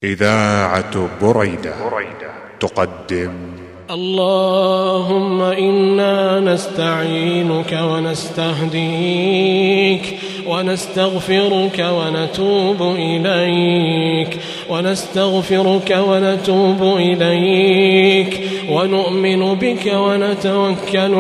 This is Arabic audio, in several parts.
إذاعة بريدة تقدم اللهم إنا نستعينك ونستهديك ونستغفرك ونتوب إليك ونؤمن بك ونتوكل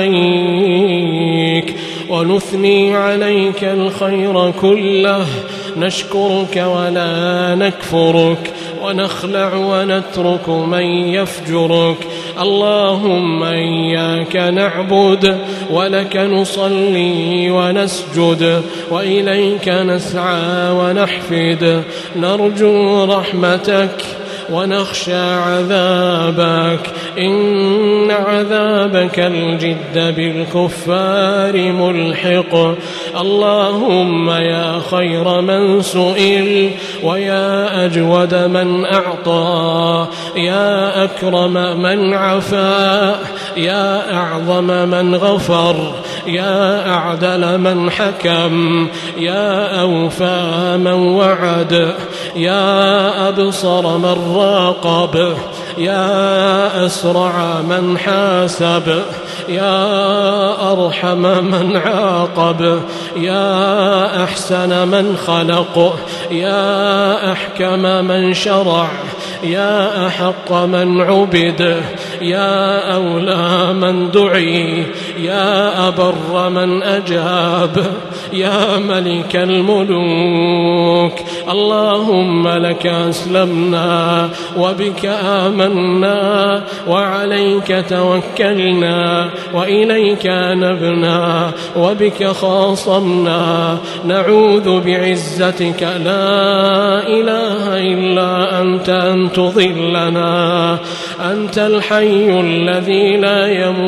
عليك ونثني عليك الخير كله، نشكرك ولا نكفرك، ونخلع ونترك من يفجرك. اللهم إياك نعبد ولك نصلي ونسجد وإليك نسعى ونحفد، نرجو رحمتك ونخشى عذابك، إن عذابك الجد بالكفار ملحق. اللهم يا خير من سئل ويا أجود من أعطى، يا أكرم من عفا، يا أعظم من غفر، يا أعدل من حكم، يا أوفى من وعد، يا أبصر من راقب، يا أسرع من حاسب، يا أرحم من عاقب، يا أحسن من خلق، يا أحكم من شرع، يا أحق من عبد، يا أولى من دعي، يا أبر من أجاب، يا ملك الملوك. اللهم لك أسلمنا وبك آمنا وعليك توكلنا وإليك نبنا وبك خاصمنا، نعوذ بعزتك لا إله إلا أنت أن تضلنا. أنت الحي الذي لا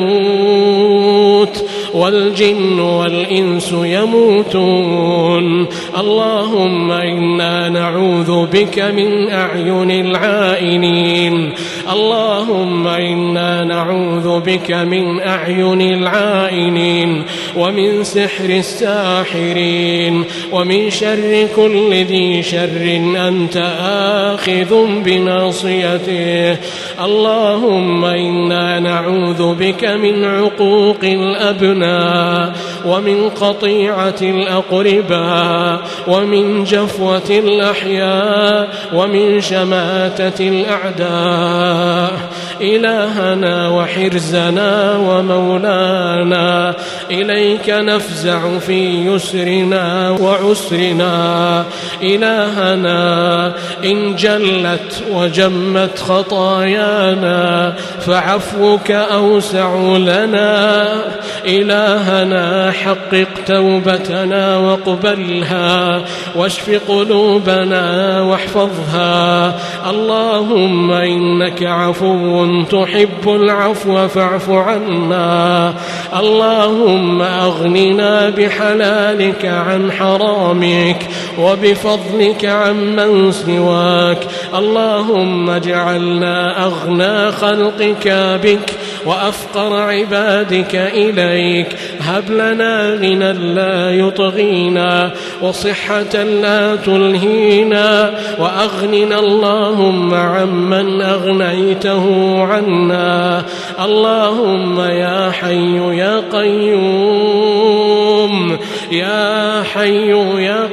يموت والجن والإنس يموتون. اللهم إنا نعوذ بك من أعين العائنين، اللهم إنا نعوذ بك من أعين العائنين ومن سحر الساحرين ومن شر كل ذي شر أنت آخذ بناصيته. اللهم إنا نعوذ بك من عقوق الأبناء ومن قطيعة الأقرباء ومن جفوة الأحياء ومن شماتة الأعداء. إلهنا وحرزنا ومولانا، إليك نفزع في يسرنا وعسرنا. إلهنا إن جلت وجمت خطايانا فعفوك أوسع لنا. إلهنا حقق توبتنا واقبلها واشف قلوبنا واحفظها. اللهم إنك عفو تحب العفو فاعف عنا. اللهم أغننا بحلالك عن حرامك وبفضلك عمن سواك. اللهم اجعلنا أغنى خلقك بك وأفقر عبادك إليك. هب لنا غنى لا يطغينا وصحة لا تلهينا، وأغننا اللهم عمن أغنيته عنا. اللهم يا حي يا قيوم، يا حي يا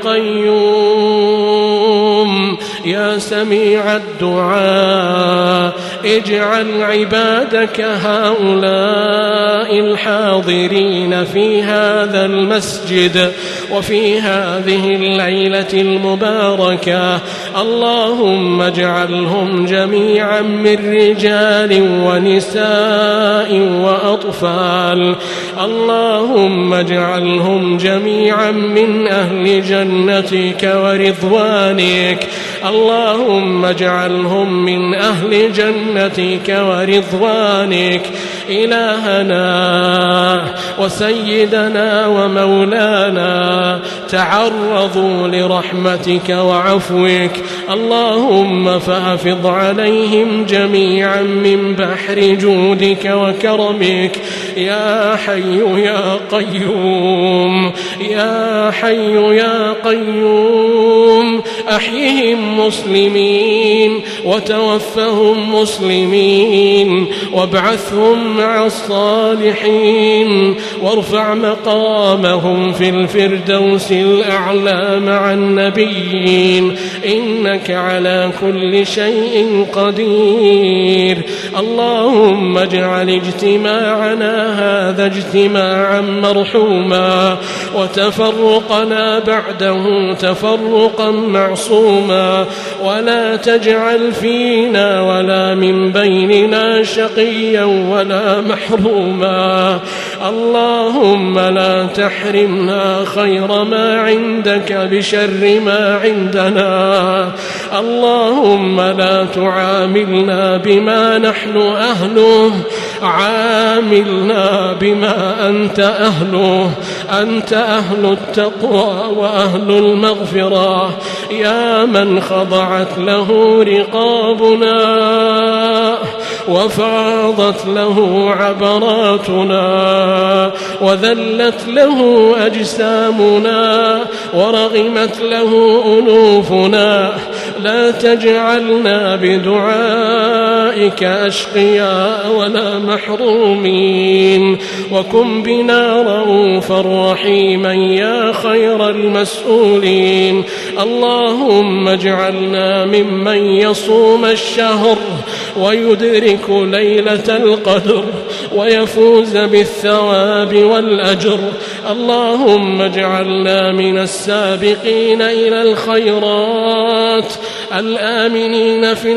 قيوم، يا سميع الدعاء، اجعل عبادك هؤلاء الحاضرين في هذا المسجد وفي هذه الليلة المباركة، اللهم اجعلهم جميعا من رجال ونساء وأطفال. اللهم اجعلهم جميعا من أهل جنتك ورضوانك. اللهم اجعلهم من أهل جنتك ورضوانك. إلهنا وسيدنا ومولانا، تعرضوا لرحمتك وعفوك. اللهم فافض عليهم جميعا من بحر جودك وكرمك. يا حي يا قيوم، يا حي يا قيوم، أحيهم مسلمين وتوفهم مسلمين وابعثهم مع الصالحين وارفع مقامهم في الفردوس الأعلى مع النبيين إنك على كل شيء قدير. اللهم اجعل اجتماعنا هذا اجتماعا مرحوما وتفرقنا بعده تفرقا معصوما ولا تجعل فينا ولا من بيننا شقيا ولا محروما. اللهم لا تحرمنا خير ما عندك بشر ما عندنا. اللهم لا تعاملنا بما نحن أهله، عاملنا بما أنت أهله. أنت أهل التقوى وأهل المغفرة، يا من خضعت له رقابنا وفاضت له عبراتنا وذلت له أجسامنا ورغمت له أنوفنا. لا تجعلنا بدعائك أشقياء ولا محرومين، وكن بنا رؤوفا رحيما يا خير المسؤولين. اللهم اجعلنا ممن يصوم الشهر ويدرك ليلة القدر ويفوز بالثواب والأجر. اللهم اجعلنا من السابقين إلى الخيرات الآمنين في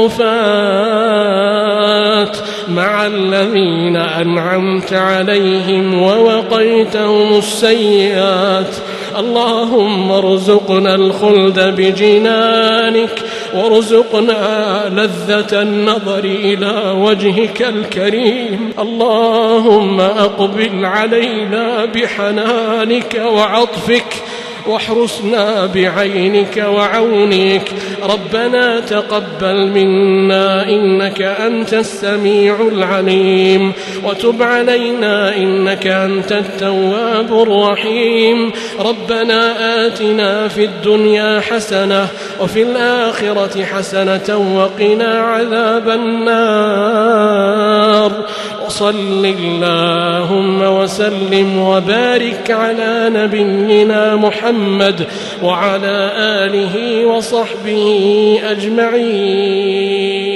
الغرفات مع الذين أنعمت عليهم ووقيتهم السيئات. اللهم ارزقنا الخلد بجنانك وارزقنا لذة النظر إلى وجهك الكريم. اللهم أقبل علينا بحنانك وعطفك واحرسنا بعينك وعونك. ربنا تقبل منا إنك أنت السميع العليم، وتب علينا إنك أنت التواب الرحيم. ربنا آتنا في الدنيا حسنة وفي الآخرة حسنة وقنا عذاب النار. وصل اللهم وسلم وبارك على نبينا محمد وعلى آله وصحبه أجمعين.